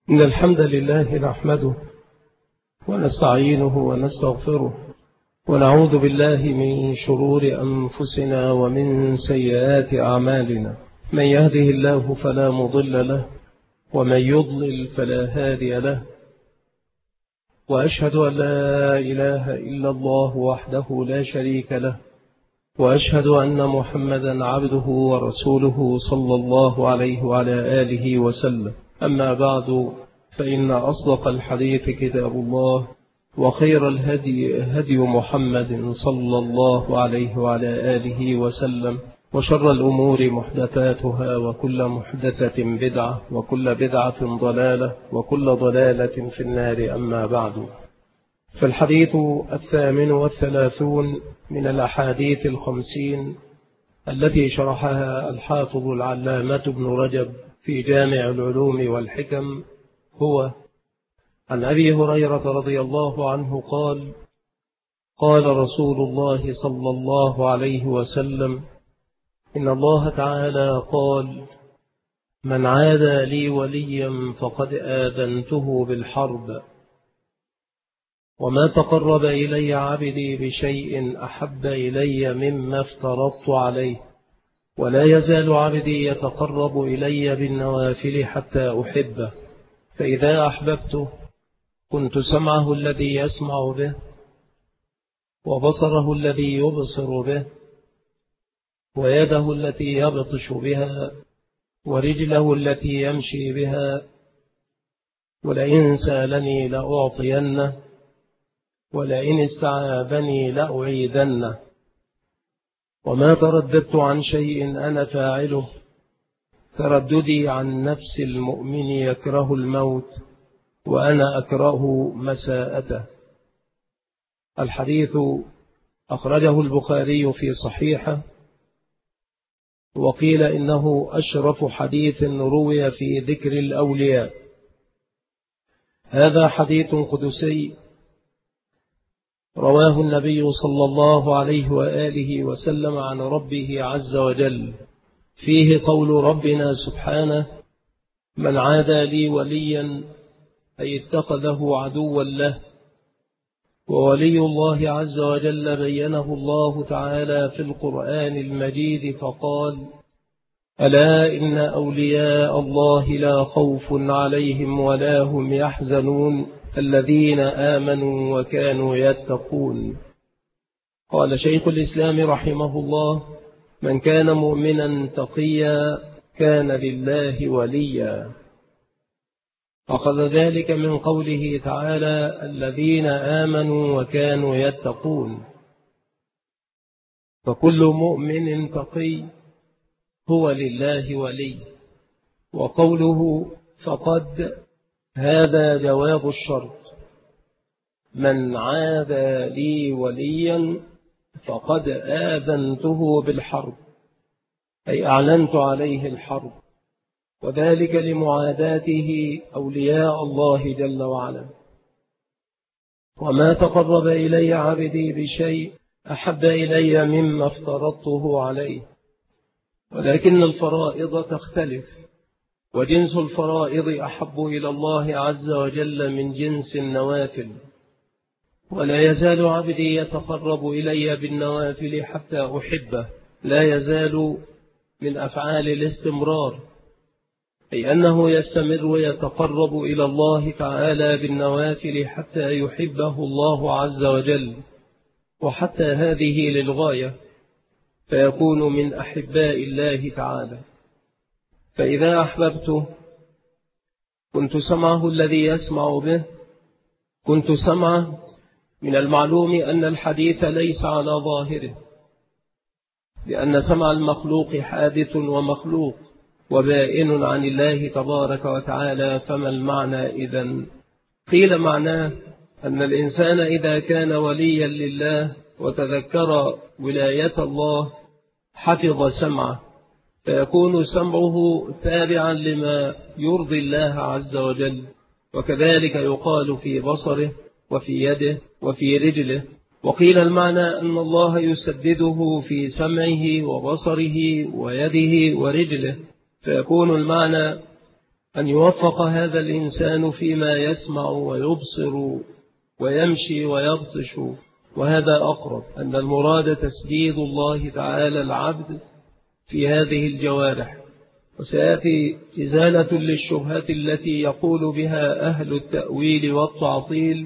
إن الحمد لله نحمده ونستعينه ونستغفره ونعوذ بالله من شرور أنفسنا ومن سيئات أعمالنا. من يهده الله فلا مضل له ومن يضلل فلا هادي له، وأشهد أن لا إله إلا الله وحده لا شريك له، وأشهد أن محمدا عبده ورسوله صلى الله عليه وعلى آله وسلم. أما بعد، فإن أصدق الحديث كتاب الله، وخير الهدي هدي محمد صلى الله عليه وعلى آله وسلم، وشر الأمور محدثاتها، وكل محدثة بدعة، وكل بدعة ضلالة، وكل ضلالة في النار. أما بعد، فالحديث 38 من الأحاديث 50 التي شرحها الحافظ العلامة ابن رجب في جامع العلوم والحكم هو عن أبي هريرة رضي الله عنه قال: قال رسول الله صلى الله عليه وسلم: إن الله تعالى قال: من عادى لي وليا فقد آذنته بالحرب، وما تقرب إلي عبدي بشيء أحب إلي مما افترضت عليه، ولا يزال عبدي يتقرب إلي بالنوافل حتى أحبه، فإذا أحببته كنت سمعه الذي يسمع به، وبصره الذي يبصر به، ويده التي يبطش بها، ورجله التي يمشي بها، ولئن سألني لأعطينه، ولئن استعاذني لأعيذنه. وما ترددت عن شيء أنا فاعله ترددي عن نفس المؤمن يكره الموت، وأنا أكره مساءته. الحديث أخرجه البخاري في صحيحه، وقيل إنه أشرف حديث روي في ذكر الأولياء. هذا حديث قدسي رواه النبي صلى الله عليه وآله وسلم عن ربه عز وجل، فيه قول ربنا سبحانه: من عادى لي وليا، أي اتخذه عدوا له. وولي الله عز وجل بينه الله تعالى في القرآن المجيد فقال: ألا إن أولياء الله لا خوف عليهم ولا هم يحزنون الذين آمنوا وكانوا يتقون. قال شيخ الإسلام رحمه الله: من كان مؤمنا تقيا كان لله وليا. أخذ ذلك من قوله تعالى: الذين آمنوا وكانوا يتقون. فكل مؤمن تقي هو لله ولي. وقوله فقد، هذا جواب الشرط: من عادى لي وليا فقد آذنته بالحرب، أي أعلنت عليه الحرب، وذلك لمعاداته أولياء الله جل وعلا. وما تقرب إلي عبدي بشيء أحب إلي مما افترضته عليه، ولكن الفرائض تختلف، وجنس الفرائض أحب إلى الله عز وجل من جنس النوافل. ولا يزال عبدي يتقرب إلي بالنوافل حتى أحبه. لا يزال من أفعال الاستمرار، أي أنه يستمر ويتقرب إلى الله تعالى بالنوافل حتى يحبه الله عز وجل، وحتى هذه للغاية، فيكون من أحباء الله تعالى. فإذا أحببته كنت سمعه الذي يسمع به. كنت سمعه، من المعلوم أن الحديث ليس على ظاهره، لأن سمع المخلوق حادث ومخلوق وبائن عن الله تبارك وتعالى. فما المعنى إذن؟ قيل معناه أن الإنسان إذا كان وليا لله وتذكر ولاية الله حفظ سمعه، فيكون سمعه تابعا لما يرضي الله عز وجل. وكذلك يقال في بصره وفي يده وفي رجله. وقيل المعنى أن الله يسدده في سمعه وبصره ويده ورجله، فيكون المعنى أن يوفق هذا الإنسان فيما يسمع ويبصر ويمشي ويبطش، وهذا أقرب، أن المراد تسديد الله تعالى العبد في هذه الجوارح. وسيأتي إزالة للشبهات التي يقول بها أهل التأويل والتعطيل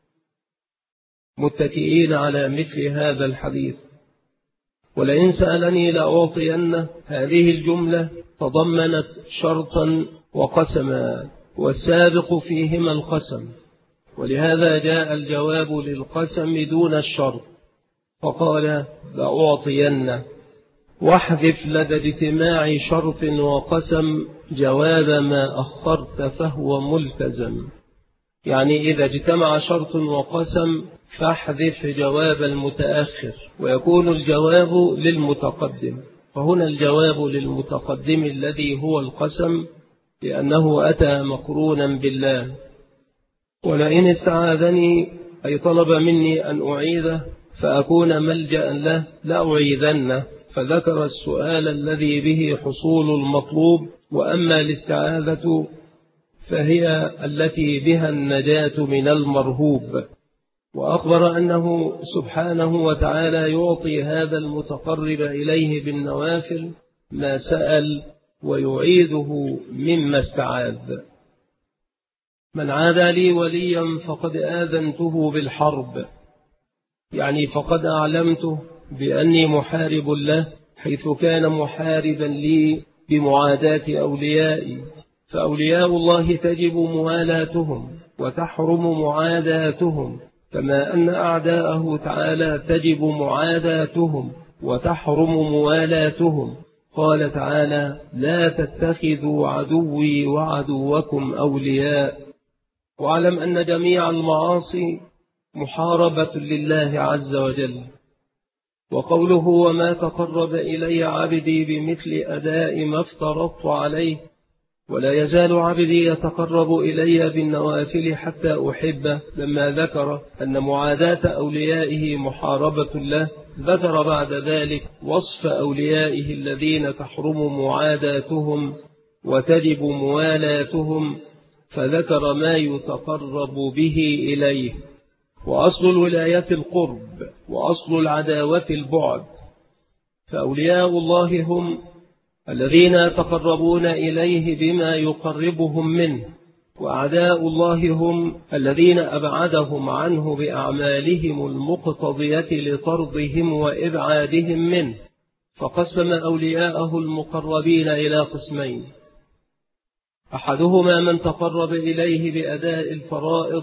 متكئين على مثل هذا الحديث. ولئن سألني لأعطين. هذه الجملة تضمنت شرطا وقسما، والسابق فيهما القسم، ولهذا جاء الجواب للقسم دون الشرط، فقال لأعطين، واحذف لدى اجتماع شرط وقسم جواب ما أخرت فهو ملتزم. يعني إذا اجتمع شرط وقسم فاحذف جواب المتأخر ويكون الجواب للمتقدم، فهنا الجواب للمتقدم الذي هو القسم، لأنه أتى مقرونا بالله. ولئن استعاذني أي طلب مني أن أعيذه فأكون ملجأ له لأعيذنه، فذكر السؤال الذي به حصول المطلوب، وأما الاستعاذة فهي التي بها النجاة من المرهوب. وأخبر أنه سبحانه وتعالى يعطي هذا المتقرب إليه بالنوافل ما سأل ويعيده مما استعاذ. من عادى لي وليا فقد آذنته بالحرب، يعني فقد أعلمته بأني محارب له، حيث كان محاربا لي بمعاداة أوليائي. فأولياء الله تجب موالاتهم وتحرم معاداتهم، كما أن أعداءه تعالى تجب معاداتهم وتحرم موالاتهم. قال تعالى لا تتخذوا عدوي وعدوكم أولياء. واعلم أن جميع المعاصي محاربة لله عز وجل. وقوله وما تقرب إلي عبدي بمثل أداء ما افترضت عليه، ولا يزال عبدي يتقرب إلي بالنوافل حتى أحبه، لما ذكر أن معاداة أوليائه محاربة له، ذكر بعد ذلك وصف أوليائه الذين تحرم معاداتهم وتجب موالاتهم، فذكر ما يتقرب به إليه. وأصل الولاية القرب، وأصل العداوة البعد. فأولياء الله هم الذين يتقربون إليه بما يقربهم منه، وأعداء الله هم الذين أبعدهم عنه بأعمالهم المقتضية لطردهم وإبعادهم منه. فقسم أولياءه المقربين إلى قسمين: أحدهما من تقرب إليه بأداء الفرائض،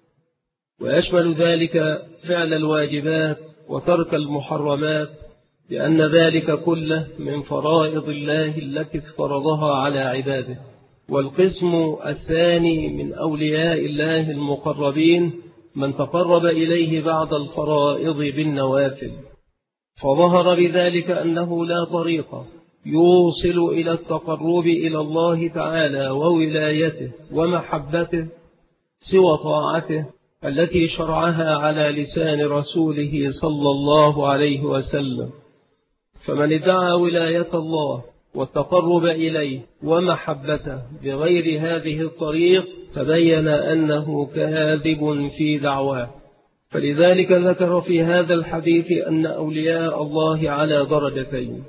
ويشمل ذلك فعل الواجبات وترك المحرمات، لأن ذلك كله من فرائض الله التي افترضها على عباده. والقسم الثاني من أولياء الله المقربين من تقرب إليه بعد الفرائض بالنوافل، فظهر بذلك أنه لا طريق يوصل إلى التقرب إلى الله تعالى وولايته ومحبته سوى طاعته التي شرعها على لسان رسوله صلى الله عليه وسلم. فمن ادعى ولاية الله والتقرب إليه ومحبته بغير هذه الطريق تبين أنه كاذب في دعواه. فلذلك ذكر في هذا الحديث أن أولياء الله على درجتين: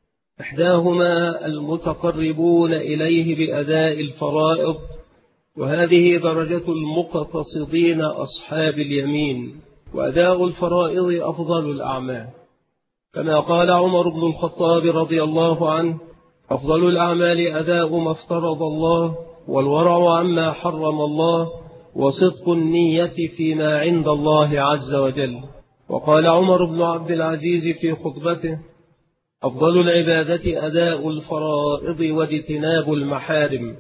إحداهما المتقربون إليه بأداء الفرائض، وهذه درجة المقتصدين أصحاب اليمين، وأداء الفرائض أفضل الأعمال، كما قال عمر بن الخطاب رضي الله عنه: أفضل الأعمال أداء ما افترض الله، والورع عما حرم الله، وصدق النية فيما عند الله عز وجل. وقال عمر بن عبد العزيز في خطبته: أفضل العبادة أداء الفرائض واجتناب المحارم.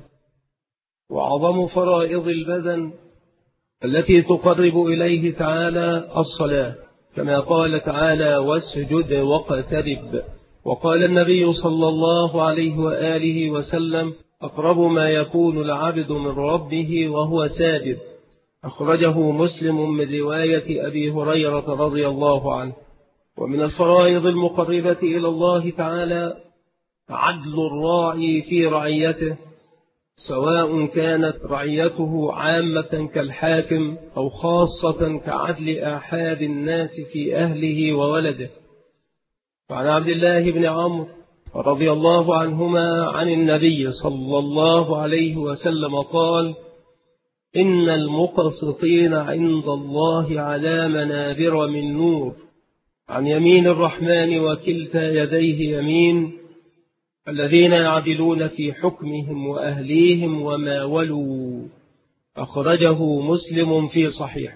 وعظم فرائض البدن التي تقرب إليه تعالى الصلاة، كما قال تعالى: واسجد واقترب. وقال النبي صلى الله عليه وآله وسلم: أقرب ما يكون العبد من ربه وهو ساجد. أخرجه مسلم من رواية أبي هريرة رضي الله عنه. ومن الفرائض المقربة إلى الله تعالى عدل الراعي في رعيته، سواء كانت رعيته عامة كالحاكم أو خاصة كعدل آحاد الناس في أهله وولده. وعن عبد الله بن عمرو رضي الله عنهما عن النبي صلى الله عليه وسلم قال: إن المقسطين عند الله على منابر من نور عن يمين الرحمن وكلتا يديه يمين، الذين يعدلون في حكمهم وأهليهم وما ولوا. أخرجه مسلم في صحيح.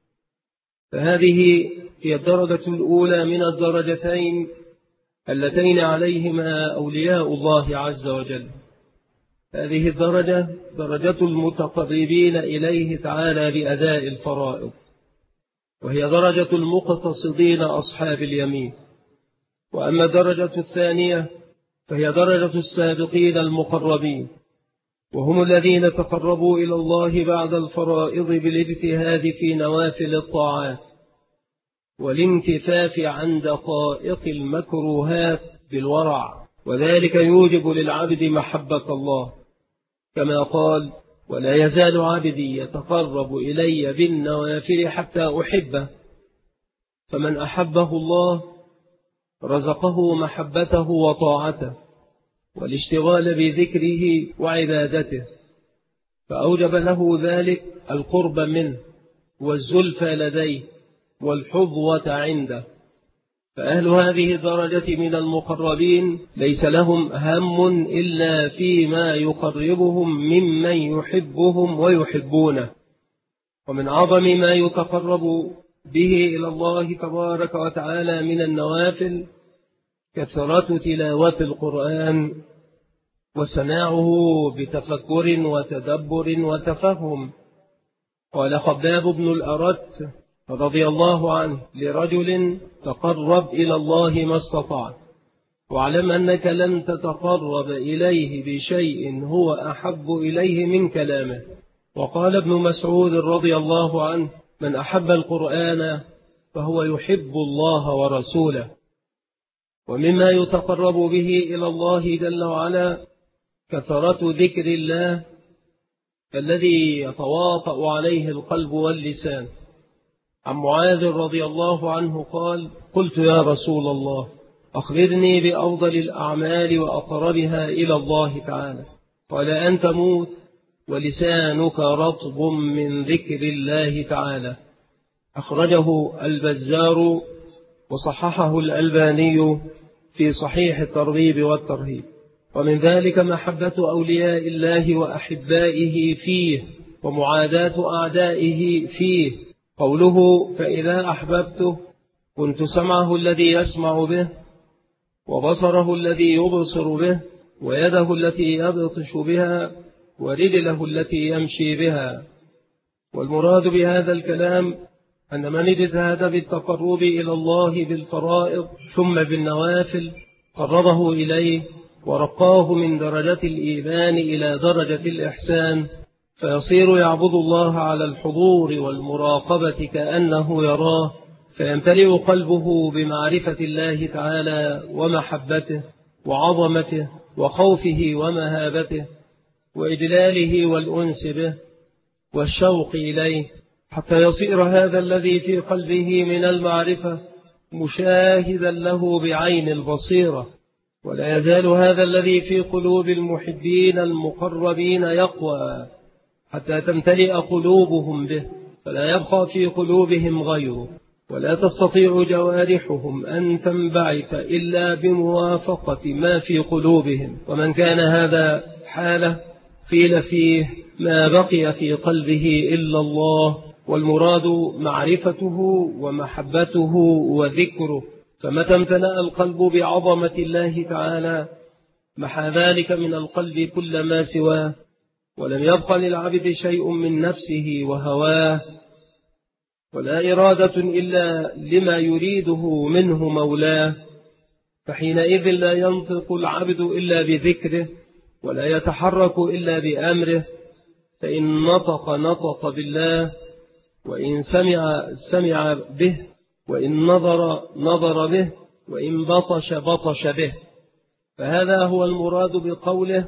فهذه هي الدرجة الأولى من الدرجتين اللتين عليهما أولياء الله عز وجل. هذه الدرجة درجة المتقربين إليه تعالى بأداء الفرائض، وهي درجة المقتصدين أصحاب اليمين. وأما الدرجة الثانية فهي درجة السابقين المقربين، وهم الذين تقربوا إلى الله بعد الفرائض بالاجتهاد في نوافل الطاعات والانكفاف عن دقائق المكروهات بالورع، وذلك يوجب للعبد محبة الله، كما قال: ولا يزال عبدي يتقرب إلي بالنوافل حتى أحبه. فمن أحبه الله رزقه محبته وطاعته والاشتغال بذكره وعبادته، فأوجب له ذلك القرب منه والزلفى لديه والحظوة عنده. فأهل هذه الدرجة من المقربين ليس لهم هم إلا فيما يقربهم ممن يحبهم ويحبونه. ومن عظم ما يتقرب به إلى الله تبارك وتعالى من النوافل كثرة تلاوة القرآن وسماعه بتفكر وتدبر وتفهم. قال خباب بن الأرت رضي الله عنه لرجل: تقرب إلى الله ما استطعت، واعلم أنك لن تتقرب إليه بشيء هو أحب إليه من كلامه. وقال ابن مسعود رضي الله عنه: من أحب القرآن فهو يحب الله ورسوله. ومما يتقرب به إلى الله جل وعلا كثرة ذكر الله الذي يتواطأ عليه القلب واللسان. عن معاذ رضي الله عنه قال: قلت يا رسول الله أخبرني بأفضل الأعمال وأقربها إلى الله تعالى. قال: أن تموت ولسانك رطب من ذكر الله تعالى. أخرجه البزار وصححه الألباني في صحيح الترغيب والترهيب. ومن ذلك محبة أولياء الله وأحبائه فيه ومعاداة أعدائه فيه. قوله: فإذا أحببته كنت سمعه الذي يسمع به وبصره الذي يبصر به ويده التي يبطش بها ورجله التي يمشي بها. والمراد بهذا الكلام أن من اجتهد بالتقرب إلى الله بالفرائض ثم بالنوافل قربه إليه ورقاه من درجة الإيمان إلى درجة الإحسان، فيصير يعبد الله على الحضور والمراقبة كأنه يراه، فيمتلئ قلبه بمعرفة الله تعالى ومحبته وعظمته وخوفه ومهابته وإجلاله والأنس به والشوق إليه، حتى يصير هذا الذي في قلبه من المعرفة مشاهدا له بعين البصيرة. ولا يزال هذا الذي في قلوب المحبين المقربين يقوى حتى تمتلئ قلوبهم به، فلا يبقى في قلوبهم غيره، ولا تستطيع جوارحهم أن تنبعث إلا بموافقة ما في قلوبهم. ومن كان هذا حاله قيل فيه ما بقي في قلبه إلا الله، والمراد معرفته ومحبته وذكره. فمتى امتلأ القلب بعظمة الله تعالى محى ذلك من القلب كل ما سواه، ولم يبق للعبد شيء من نفسه وهواه، ولا إرادة إلا لما يريده منه مولاه. فحينئذ لا ينطق العبد إلا بذكره ولا يتحرك إلا بأمره، فإن نطق بالله، وإن سمع به، وإن نظر به، وإن بطش به. فهذا هو المراد بقوله: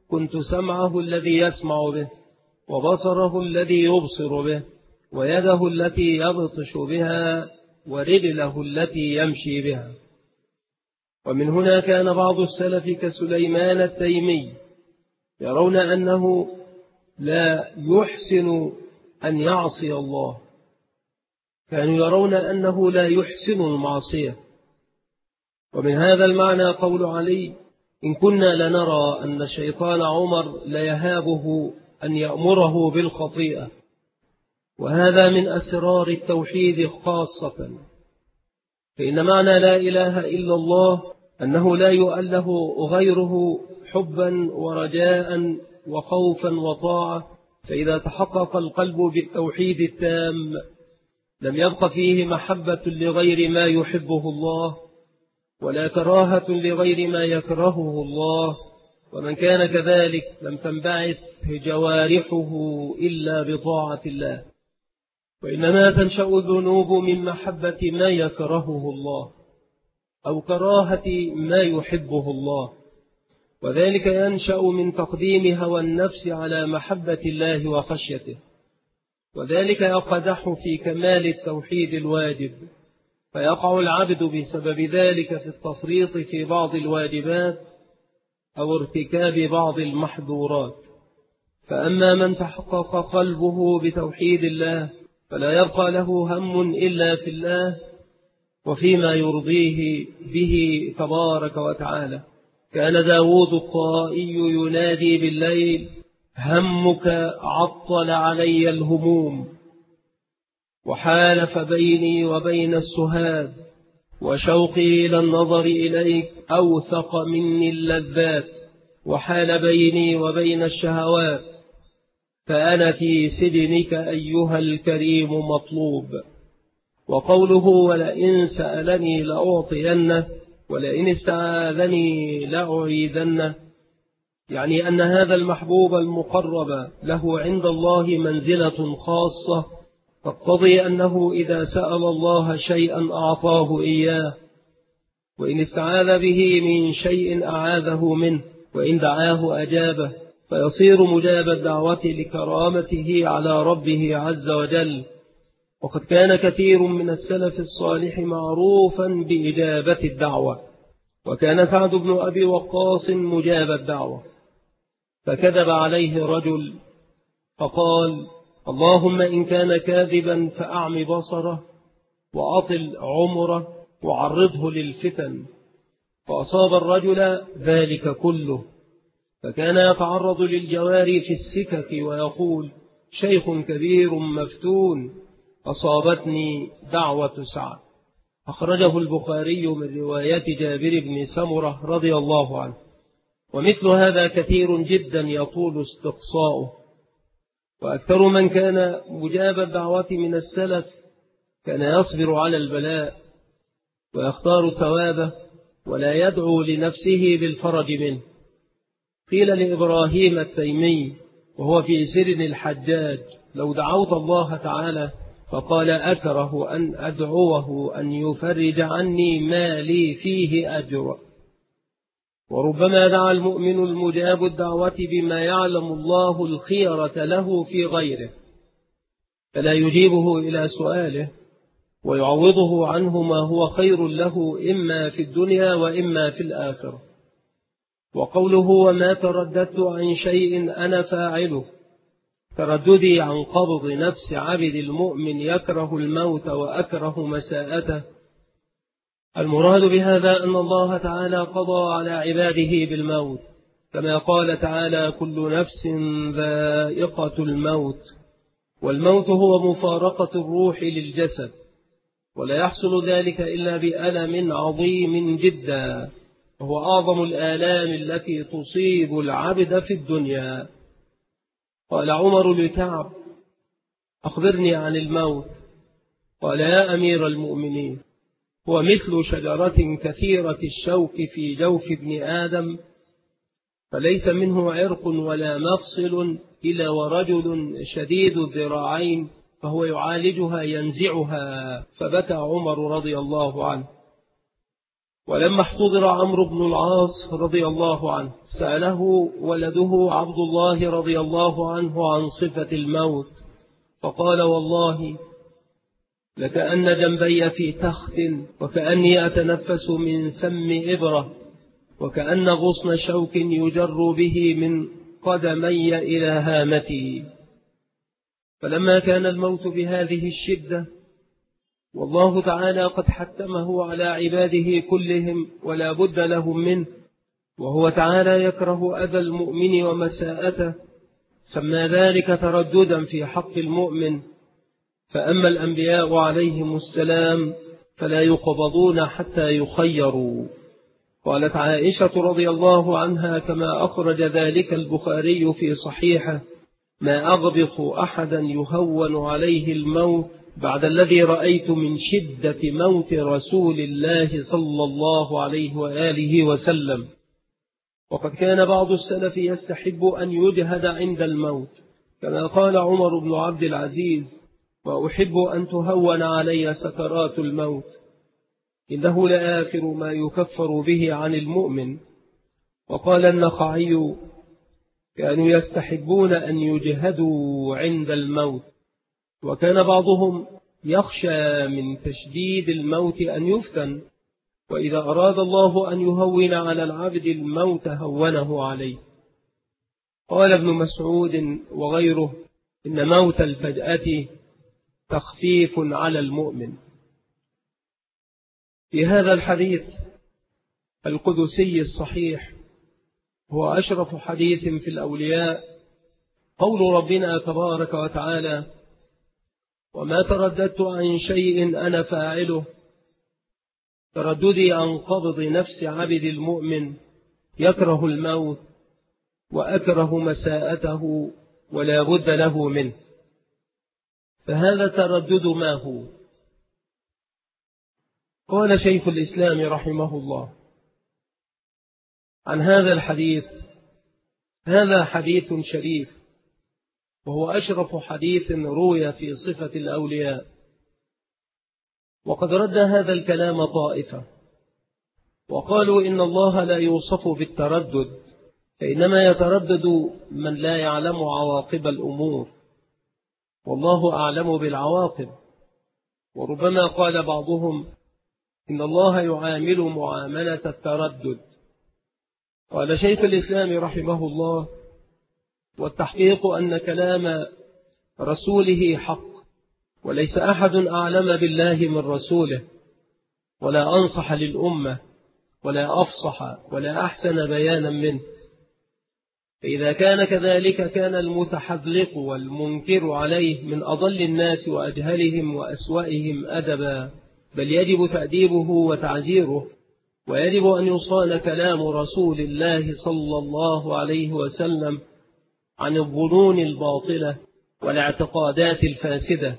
كنت سمعه الذي يسمع به، وبصره الذي يبصر به، ويده التي يبطش بها، ورجله التي يمشي بها. ومن هنا كان بعض السلف كسليمان التيمي يرون أنه لا يحسن أن يعصي الله، كانوا يرون أنه لا يحسن المعصية. ومن هذا المعنى قول علي: إن كنا لنرى أن شيطان عمر ليهابه أن يأمره بالخطيئة. وهذا من أسرار التوحيد خاصة، فإن معنى لا إله إلا الله أنه لا يؤله غيره حبا ورجاء وخوفا وطاعة. فإذا تحقق القلب بالتوحيد التام لم يبق فيه محبة لغير ما يحبه الله، ولا كراهة لغير ما يكرهه الله. ومن كان كذلك لم تنبعث جوارحه إلا بطاعة الله، وإنما تنشأ الذنوب من محبة ما يكرهه الله أو كراهة ما يحبه الله، وذلك ينشأ من تقديم هوى النفس على محبة الله وخشيته، وذلك يقدح في كمال التوحيد الواجب، فيقع العبد بسبب ذلك في التفريط في بعض الواجبات أو ارتكاب بعض المحظورات. فأما من تحقق قلبه بتوحيد الله فلا يبقى له هم إلا في الله وفيما يرضيه به تبارك وتعالى. كان داود الطائي ينادي بالليل: همك عطل علي الهموم، وحالف بيني وبين السهاد، وشوقي إلى النظر إليك أوثق مني اللذات، وحال بيني وبين الشهوات، فأنا في سجنك أيها الكريم مطلوب. وقوله: ولئن سألني لأعطينه، ولئن استعاذني لأعيذنه، يعني أن هذا المحبوب المقرب له عند الله منزلة خاصة تقتضي أنه إذا سأل الله شيئا أعطاه إياه، وإن استعاذ به من شيء أعاذه منه، وإن دعاه أجابه، فيصير مجاب الدعوة لكرامته على ربه عز وجل. وقد كان كثير من السلف الصالح معروفا بإجابة الدعوة، وكان سعد بن أبي وقاص مجاب الدعوة، فكذب عليه رجل فقال: اللهم إن كان كاذبا فأعم بصره وأطل عمره وعرضه للفتن. فأصاب الرجل ذلك كله، فكان يتعرض للجواري في السكك ويقول: شيخ كبير مفتون أصابتني دعوة سعد. أخرجه البخاري من رواية جابر بن سمرة رضي الله عنه. ومثل هذا كثير جدا يطول استقصاؤه. وأكثر من كان مجاب الدعوة من السلف كان يصبر على البلاء ويختار ثوابه ولا يدعو لنفسه بالفرج منه. قيل لإبراهيم التيمي وهو في سجن الحجاج: لو دعوت الله تعالى، فقال: أكره أن أدعوه أن يفرج عني ما لي فيه أجر. وربما دعا المؤمن المجاب الدعوة بما يعلم الله الخيرة له في غيره، فلا يجيبه إلى سؤاله ويعوضه عنه ما هو خير له إما في الدنيا وإما في الآخرة. وقوله: وما ترددت عن شيء أنا فاعله، ترددي عن قبض نفس عبد المؤمن يكره الموت وأكره مساءته. المراد بهذا أن الله تعالى قضى على عباده بالموت، كما قال تعالى: كل نفس ذائقة الموت. والموت هو مفارقة الروح للجسد، ولا يحصل ذلك إلا بألم عظيم جدا، وهو أعظم الآلام التي تصيب العبد في الدنيا. قال عمر لكعب: أخبرني عن الموت. قال: يا أمير المؤمنين، هو مثل شجرة كثيرة الشوك في جوف ابن آدم، فليس منه عرق ولا مفصل إلا ورجل شديد الذراعين فهو يعالجها ينزعها. فبكى عمر رضي الله عنه. ولما احتضر عمرو بن العاص رضي الله عنه سأله ولده عبد الله رضي الله عنه عن صفة الموت، فقال: والله لكأن جنبي في تخت، وكأني أتنفس من سم إبرة، وكأن غصن شوك يجر به من قدمي إلى هامتي. فلما كان الموت بهذه الشدة والله تعالى قد حتمه على عباده كلهم ولا بد لهم منه، وهو تعالى يكره أذى المؤمن ومساءته، سمى ذلك ترددا في حق المؤمن. فأما الأنبياء عليهم السلام فلا يقبضون حتى يخيروا. قالت عائشة رضي الله عنها كما أخرج ذلك البخاري في صحيحه: ما أغبط أحدا يهون عليه الموت بعد الذي رأيت من شدة موت رسول الله صلى الله عليه وآله وسلم. وقد كان بعض السلف يستحب أن يجهد عند الموت، كما قال عمر بن عبد العزيز: وأحب أن تهون علي سكرات الموت، إنه لآخر ما يكفر به عن المؤمن. وقال النخعي: كانوا يستحبون أن يجهدوا عند الموت، وكان بعضهم يخشى من تشديد الموت أن يفتن، وإذا أراد الله أن يهون على العبد الموت هونه عليه. قال ابن مسعود وغيره: إن موت الفجأة تخفيف على المؤمن. في هذا الحديث القدسي الصحيح هو أشرف حديث في الأولياء قول ربنا تبارك وتعالى: وما ترددت عن شيء أنا فاعله، ترددي عن قبض نفس عبد المؤمن يكره الموت وأكره مساءته ولا بد له منه. فهذا التردد ما هو؟ قال شيخ الإسلام رحمه الله عن هذا الحديث: هذا حديث شريف، وهو أشرف حديث روي في صفة الأولياء. وقد رد هذا الكلام طائفة وقالوا إن الله لا يوصف بالتردد، فإنما يتردد من لا يعلم عواقب الأمور، والله أعلم بالعواقب. وربما قال بعضهم إن الله يعامل معاملة التردد. قال شيخ الإسلام رحمه الله: والتحقيق أن كلام رسوله حق، وليس أحد أعلم بالله من رسوله، ولا أنصح للأمة، ولا أفصح، ولا أحسن بيانا منه. فإذا كان كذلك كان المتحذلق والمنكر عليه من أضل الناس وأجهلهم وأسوأهم أدبا، بل يجب تأديبه وتعزيره، ويجب أن يصان كلام رسول الله صلى الله عليه وسلم عن الظنون الباطلة والاعتقادات الفاسدة.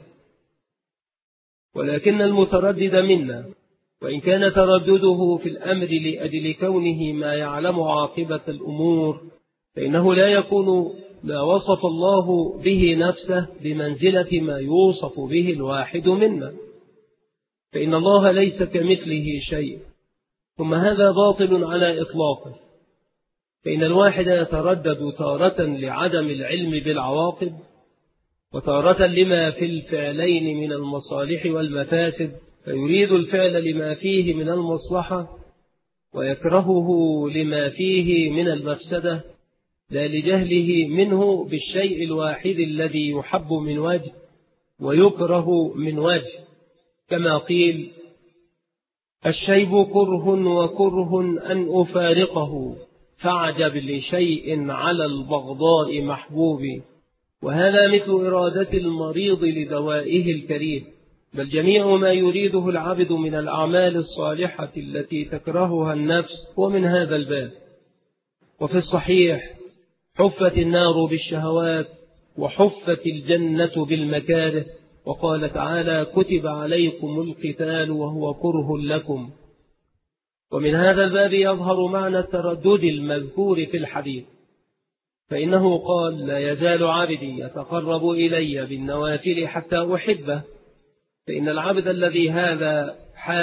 ولكن المتردد منا، وإن كان تردده في الأمر لأجل كونه ما يعلم عاقبة الأمور، فإنه لا يكون ما وصف الله به نفسه بمنزلة ما يوصف به الواحد منا، فإن الله ليس كمثله شيء. ثم هذا باطل على إطلاقه، فإن الواحد يتردد تارة لعدم العلم بالعواقب، وتارة لما في الفعلين من المصالح والمفاسد، فيريد الفعل لما فيه من المصلحة ويكرهه لما فيه من المفسدة، لا لجهله منه بالشيء الواحد الذي يحب من وجه ويكره من وجه. كما قيل: الشيب كره وكره أن أفارقه، فاعجب لشيء على البغضاء محبوب. وهذا مثل إرادة المريض لدوائه الكريم، بل جميع ما يريده العبد من الأعمال الصالحة التي تكرهها النفس ومن هذا الباب. وفي الصحيح: حفت النار بالشهوات وحفت الجنة بالمكاره، وقال تعالى: كتب عليكم القتال وهو كره لكم. ومن هذا الباب يظهر معنى التردد المذكور في الحديث، فإنه قال: لا يزال عبدي يتقرب إلي بالنوافل حتى أحبه. فإن العبد الذي هذا حاله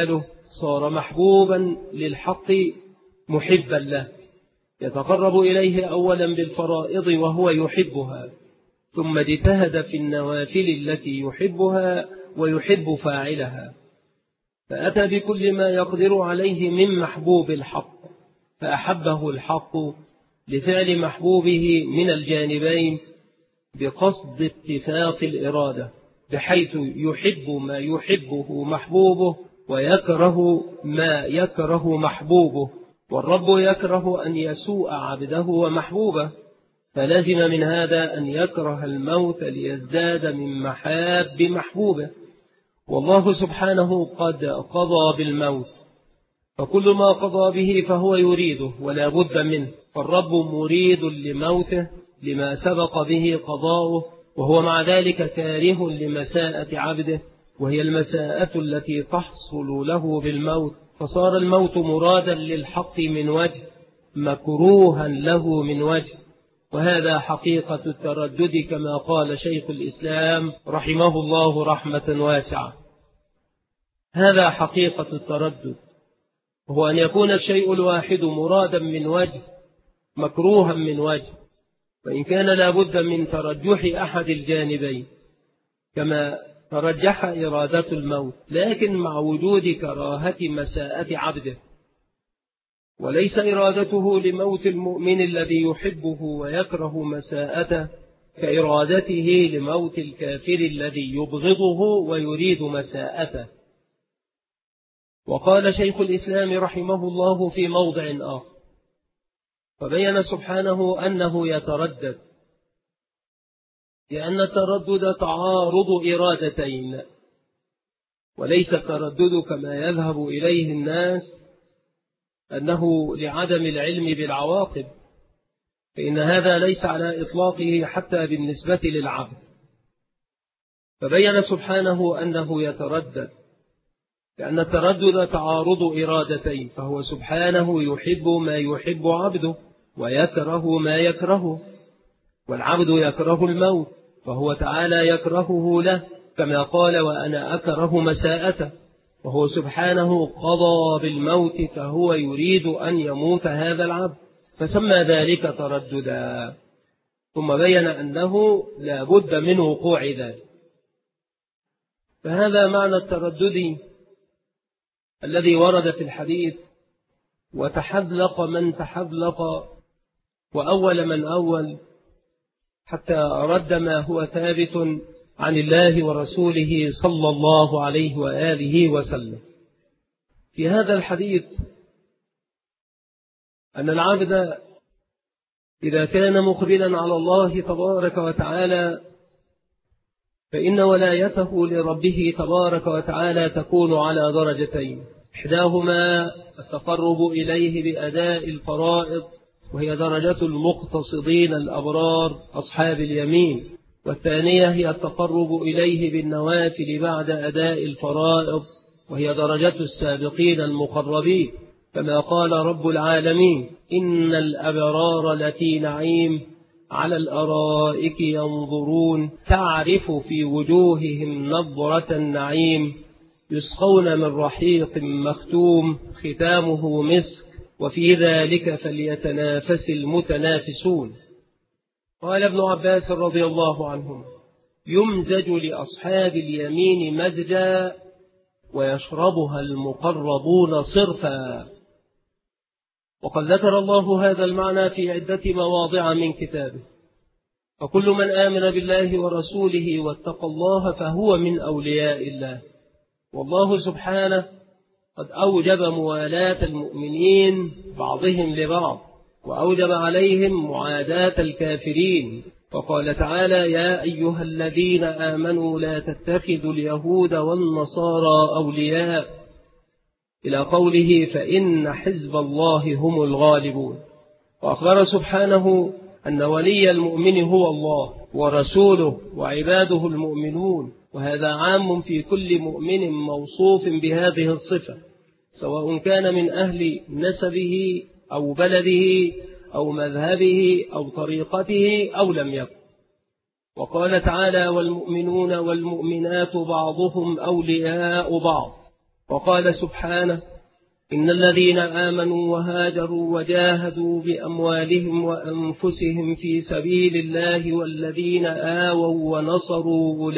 صار محبوبا للحق محبا له، يتقرب إليه أولا بالفرائض وهو يحبها، ثم اجتهد في النوافل التي يحبها ويحب فاعلها، فأتى بكل ما يقدر عليه من محبوب الحق، فأحبه الحق لفعل محبوبه من الجانبين بقصد اتفاق الإرادة، بحيث يحب ما يحبه محبوبه ويكره ما يكره محبوبه، والرب يكره أن يسوء عبده ومحبوبه، فلزم من هذا أن يكره الموت ليزداد من محاب محبوبه. والله سبحانه قد قضى بالموت، فكل ما قضى به فهو يريده ولا بد منه، فالرب مريد لموته لما سبق به قضاؤه، وهو مع ذلك كاره لمساءة عبده، وهي المساءة التي تحصل له بالموت، فصار الموت مرادا للحق من وجه، مكروها له من وجه، وهذا حقيقة التردد كما قال شيخ الإسلام رحمه الله رحمة واسعة. هذا حقيقة التردد، هو أن يكون الشيء الواحد مرادا من وجه مكروها من وجه، وإن كان لابد من ترجح أحد الجانبين كما ترجح إرادة الموت، لكن مع وجود كراهة مساءة عبده، وليس إرادته لموت المؤمن الذي يحبه ويكره مساءته كإرادته لموت الكافر الذي يبغضه ويريد مساءته. وقال شيخ الإسلام رحمه الله في موضع آخر، فبين سبحانه أنه يتردد، لأن التردد تعارض إرادتين، وليس التردد كما يذهب إليه الناس أنه لعدم العلم بالعواقب، فإن هذا ليس على إطلاقه حتى بالنسبة للعبد. فبين سبحانه أنه يتردد لأن التردد تعارض إرادتين، فهو سبحانه يحب ما يحب عبده ويكره ما يكرهه، والعبد يكره الموت فهو تعالى يكرهه له، كما قال وأنا أكره مساءته، وهو سبحانه قضى بالموت فهو يريد أن يموت هذا العبد، فسمى ذلك ترددا، ثم بين أنه لا بد من وقوع ذلك. فهذا معنى التردد الذي ورد في الحديث، وتحذلق من تحذلق وأول من أول حتى رد ما هو ثابت عن الله ورسوله صلى الله عليه وآله وسلم. في هذا الحديث أن العبد إذا كان مقبلا على الله تبارك وتعالى فإن ولايته لربه تبارك وتعالى تكون على درجتين، إحداهما التقرب إليه بأداء الفرائض، وهي درجة المقتصدين الأبرار أصحاب اليمين، والثانية هي التقرب إليه بالنوافل بعد أداء الفرائض، وهي درجة السابقين المقربين، كما قال رب العالمين إن الأبرار لفي نعيم على الأرائك ينظرون تعرف في وجوههم نظرة النعيم يسقون من رحيق مختوم ختامه مسك وفي ذلك فليتنافس المتنافسون. قال ابن عباس رضي الله عنهم يمزج لأصحاب اليمين مزجا ويشربها المقربون صرفا. وقد ذكر الله هذا المعنى في عدة مواضع من كتابه، فكل من آمن بالله ورسوله واتقى الله فهو من أولياء الله، والله سبحانه قد أوجب موالاة المؤمنين بعضهم لبعض، وأوجب عليهم معاداة الكافرين، فقال تعالى يا أيها الذين آمنوا لا تتخذوا اليهود والنصارى أولياء إلى قوله فإن حزب الله هم الغالبون. وأخبر سبحانه أن ولي المؤمن هو الله ورسوله وعباده المؤمنون، وهذا عام في كل مؤمن موصوف بهذه الصفة، سواء كان من أهل نسبه أو بلده أو مذهبه أو طريقته أو لم يكن. وقال تعالى والمؤمنون والمؤمنات بعضهم أولياء بعض، وقال سبحانه: إن الذين آمنوا وهاجروا وجاهدوا بأموالهم وأنفسهم في سبيل الله والذين آووا ونصروا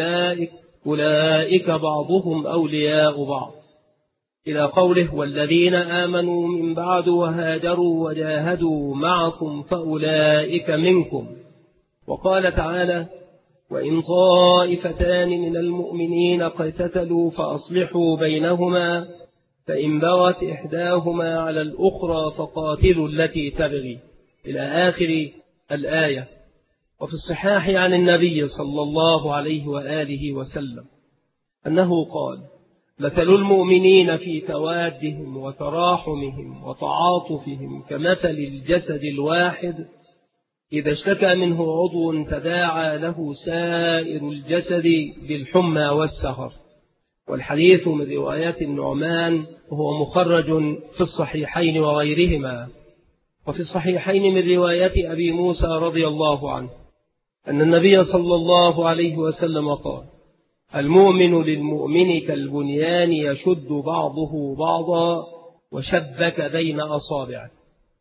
أولئك بعضهم أولياء بعض، إلى قوله: والذين آمنوا من بعد وهاجروا وجاهدوا معكم فأولئك منكم. وقال تعالى: وإن طائفتان من المؤمنين اقتتلوا فأصلحوا بينهما فإن بغت إحداهما على الأخرى فقاتلوا التي تبغي، إلى آخر الآية. وفي الصحاح عن النبي صلى الله عليه وآله وسلم أنه قال: مثل المؤمنين في توادهم وتراحمهم وتعاطفهم كمثل الجسد الواحد إذا اشتكى منه عضو تداعى له سائر الجسد بالحمى والسهر. والحديث من روايات النعمان وهو مخرج في الصحيحين وغيرهما. وفي الصحيحين من رواية أبي موسى رضي الله عنه أن النبي صلى الله عليه وسلم قال: المؤمن للمؤمن كالبنيان يشد بعضه بعضا وشبك بين أصابعه.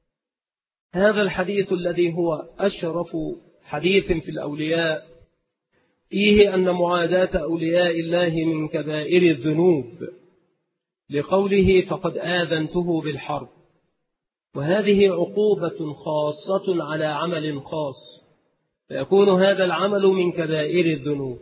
هذا الحديث الذي هو أشرف حديث في الأولياء فيه أن معاداة أولياء الله من كبائر الذنوب، لقوله: فقد آذنته بالحرب. وهذه عقوبة خاصة على عمل خاص، فيكون هذا العمل من كبائر الذنوب.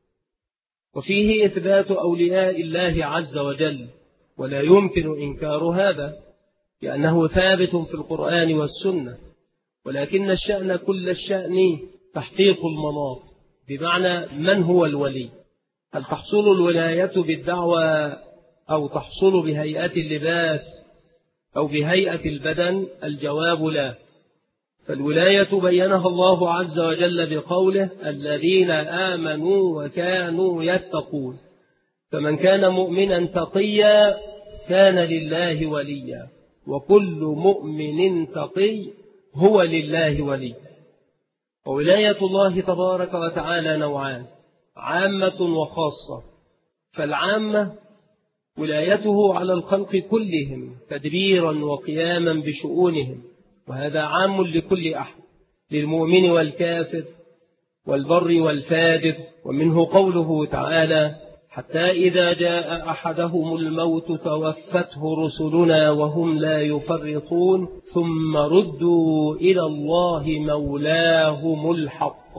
وفيه إثبات أولياء الله عز وجل، ولا يمكن إنكار هذا لأنه ثابت في القرآن والسنة. ولكن الشأن كل الشأن تحقيق المناط، بمعنى من هو الولي؟ هل تحصل الولاية بالدعوة أو تحصل بهيئة اللباس أو بهيئة البدن؟ الجواب لا. فالولاية بينها الله عز وجل بقوله: الذين آمنوا وكانوا يتقون. فمن كان مؤمنا تقيا كان لله وليا، وكل مؤمن تقي هو لله ولي. وولاية الله تبارك وتعالى نوعان: عامة وخاصة. فالعامة ولايته على الخلق كلهم تدبيرا وقياما بشؤونهم، وهذا عام لكل أحد، للمؤمن والكافر والبر والفاجر. ومنه قوله تعالى: حتى إذا جاء أحدهم الموت توفته رسلنا وهم لا يفرطون ثم ردوا إلى الله مولاهم الحق.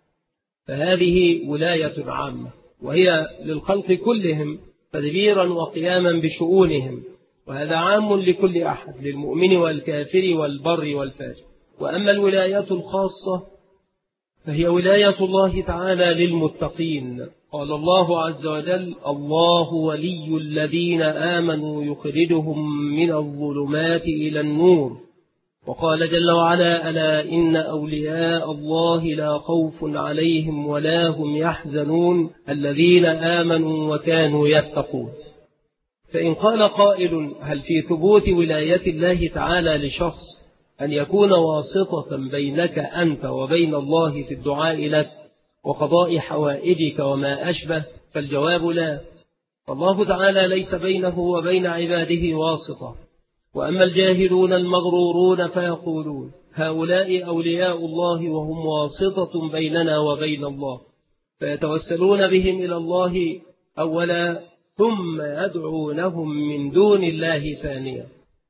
فهذه ولاية عامة، وهي للخلق كلهم تدبيرا وقياما بشؤونهم، وهذا عام لكل أحد، للمؤمن والكافر والبر والفاجر. وأما الولاية الخاصة فهي ولاية الله تعالى للمتقين. قال الله عز وجل: الله ولي الذين آمنوا يخرجهم من الظلمات إلى النور. وقال جل وعلا: ألا إن أولياء الله لا خوف عليهم ولا هم يحزنون الذين آمنوا وكانوا يتقون. فإن قال قائل: هل في ثبوت ولاية الله تعالى لشخص أن يكون واسطة بينك أنت وبين الله في الدعاء لك وقضاء حوائجك وما أشبه؟ فالجواب لا. فالله تعالى ليس بينه وبين عباده واسطة. وأما الجاهلون المغرورون فيقولون: هؤلاء أولياء الله وهم واسطة بيننا وبين الله، فيتوسلون بهم إلى الله أولا ثم يدعونهم من دون الله ثانيا.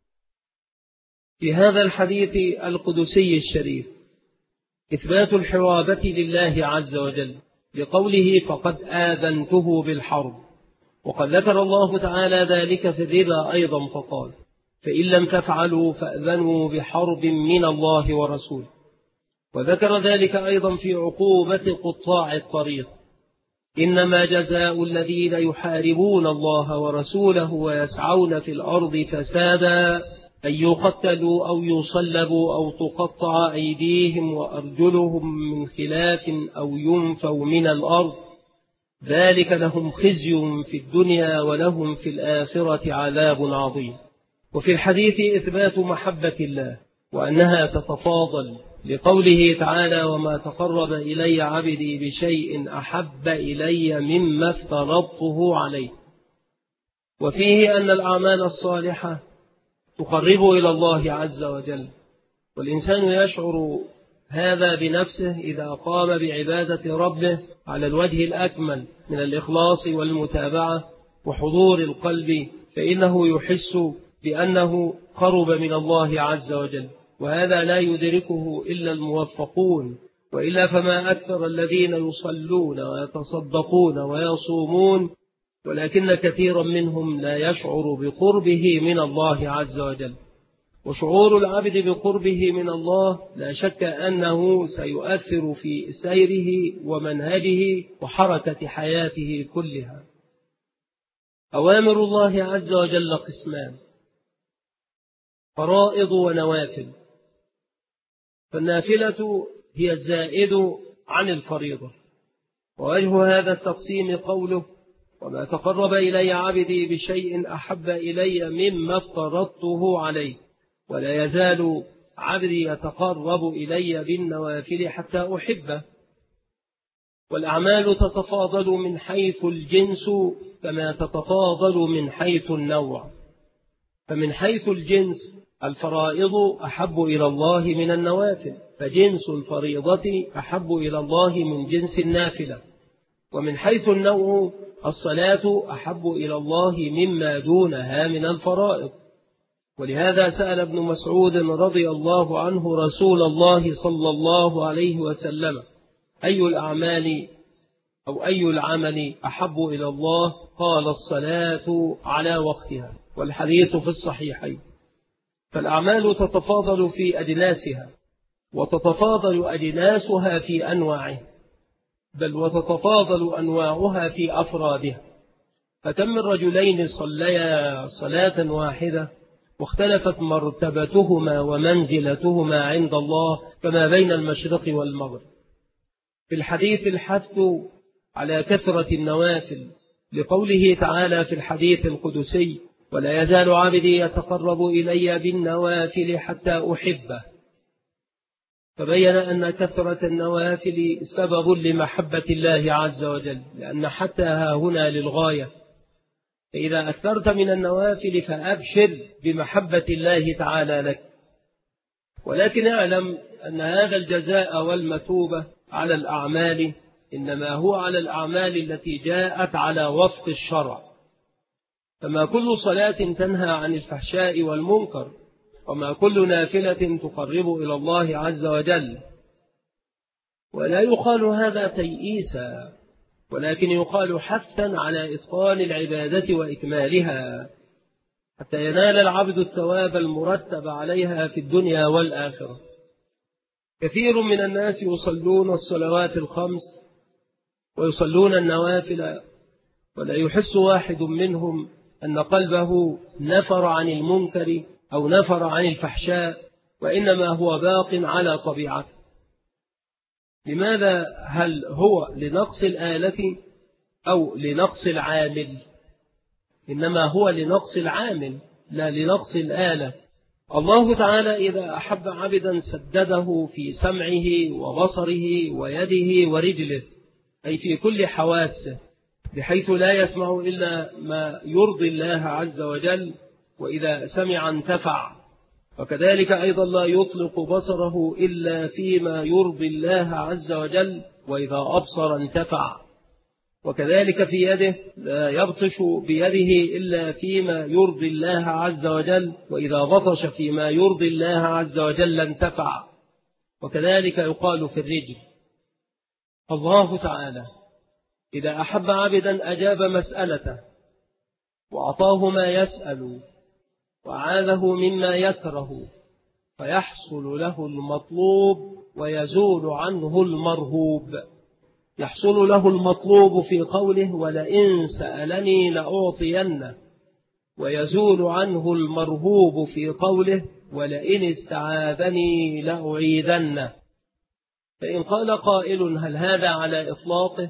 في هذا الحديث القدسي الشريف إثبات الحرابة لله عز وجل، لقوله: فقد آذنته بالحرب. وقد ذكر الله تعالى ذلك في الربا أيضا فقال: فإن لم تفعلوا فأذنوا بحرب من الله ورسوله. وذكر ذلك أيضا في عقوبة قطاع الطريق: إنما جزاء الذين يحاربون الله ورسوله ويسعون في الأرض فسادا أن يقتلوا أو يصلبوا أو تقطع أيديهم وأرجلهم من خلاف أو ينفوا من الأرض، ذلك لهم خزي في الدنيا ولهم في الآخرة عذاب عظيم. وفي الحديث إثبات محبة الله وأنها تتفاضل، لقوله تعالى: وما تقرب إلي عبدي بشيء أحب إلي مما افترضته عليه. وفيه أن الأعمال الصالحة تقرب إلى الله عز وجل، والإنسان يشعر هذا بنفسه إذا قام بعبادة ربه على الوجه الأكمل من الإخلاص والمتابعة وحضور القلب، فإنه يحس بأنه قرب من الله عز وجل، وهذا لا يدركه إلا الموفقون، وإلا فما أكثر الذين يصلون ويتصدقون ويصومون، ولكن كثيرا منهم لا يشعر بقربه من الله عز وجل. وشعور العبد بقربه من الله لا شك أنه سيؤثر في سيره ومنهجه وحركة حياته كلها. أوامر الله عز وجل قسمان: فرائض ونوافل. فالنافلة هي الزائد عن الفريضة، ووجه هذا التقسيم قوله: وما تقرب إلي عبدي بشيء أحب إلي مما افترضته عليه، ولا يزال عبدي يتقرب إلي بالنوافل حتى أحبه. والأعمال تتفاضل من حيث الجنس كما تتفاضل من حيث النوع. فمن حيث الجنس الفرائض أحب إلى الله من النوافل، فجنس الفريضة أحب إلى الله من جنس النافلة. ومن حيث النوع الصلاة أحب إلى الله مما دونها من الفرائض. ولهذا سأل ابن مسعود رضي الله عنه رسول الله صلى الله عليه وسلم: أي الأعمال أو أي العمل أحب إلى الله؟ قال: الصلاة على وقتها. والحديث في الصحيحين. فالأعمال تتفاضل في أجناسها، وتتفاضل أجناسها في أنواعها، بل وتتفاضل أنواعها في أفرادها. فكم من رجلين صليا صلاة واحدة واختلفت مرتبتهما ومنزلتهما عند الله كما بين المشرق والمغرب. في الحديث الحث على كثرة النوافل، لقوله تعالى في الحديث القدسي: ولا يزال عبدي يتقرب إلي بالنوافل حتى أحبه. فبين أن كثرة النوافل سبب لمحبة الله عز وجل، لأن حتى هنا للغاية. فإذا أكثرت من النوافل فأبشر بمحبة الله تعالى لك. ولكن اعلم أن هذا الجزاء والمثوبة على الأعمال إنما هو على الأعمال التي جاءت على وفق الشرع. فما كل صلاة تنهى عن الفحشاء والمنكر، وما كل نافلة تقرب إلى الله عز وجل. ولا يقال هذا تيئيسا، ولكن يقال حثا على إتقان العبادة وإكمالها، حتى ينال العبد الثواب المرتب عليها في الدنيا والآخرة. كثير من الناس يصلون الصلوات الخمس ويصلون النوافل، ولا يحس واحد منهم أن قلبه نفر عن المنكر أو نفر عن الفحشاء، وإنما هو باق على طبيعته. لماذا؟ هل هو لنقص الآلة أو لنقص العامل؟ إنما هو لنقص العامل لا لنقص الآلة. الله تعالى إذا أحب عبدا سدده في سمعه وبصره ويده ورجله، أي في كل حواسه، بحيث لا يسمع إلا ما يرضي الله عز وجل، وإذا سمع انتفع. وكذلك أيضا لا يطلق بصره إلا فيما يرضي الله عز وجل، وإذا أبصر انتفع. وكذلك في يده لا يبطش بيده إلا فيما يرضي الله عز وجل، وإذا بطش فيما يرضي الله عز وجل انتفع. وكذلك يقال في الرجل. الله تعالى إذا أحب عبدا أجاب مسألته، وأعطاه ما يسأل، وعاذه مما يكره، فيحصل له المطلوب ويزول عنه المرهوب. يحصل له المطلوب في قوله: ولئن سألني لأعطينه، ويزول عنه المرهوب في قوله: ولئن استعاذني لأعيذنه. فإن قال قائل: هل هذا على إطلاقه؟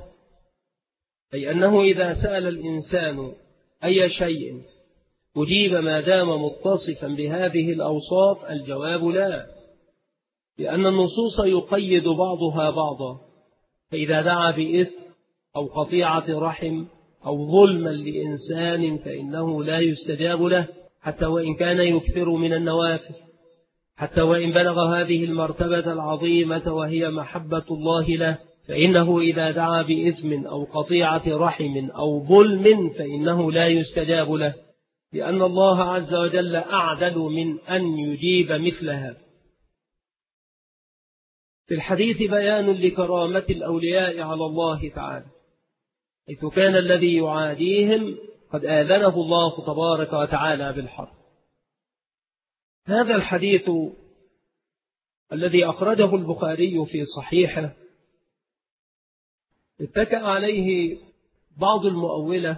أي أنه إذا سأل الإنسان أي شيء أجيب ما دام متصفا بهذه الأوصاف؟ الجواب لا، لأن النصوص يقيد بعضها بعضا. فإذا دعا بإثم أو قطيعة رحم أو ظلما لإنسان فإنه لا يستجاب له حتى وإن كان يكثر من النوافل، حتى وإن بلغ هذه المرتبة العظيمة وهي محبة الله له، فإنه إذا دعا بإثم أو قطيعة رحم أو ظلم فإنه لا يستجاب له، لأن الله عز وجل أعدل من أن يجيب مثل هذا. في الحديث بيان لكرامة الأولياء على الله تعالى، حيث كان الذي يعاديهم قد آذنه الله تبارك وتعالى بالحرب. هذا الحديث الذي أخرجه البخاري في صحيحه اتكأ عليه بعض المؤولة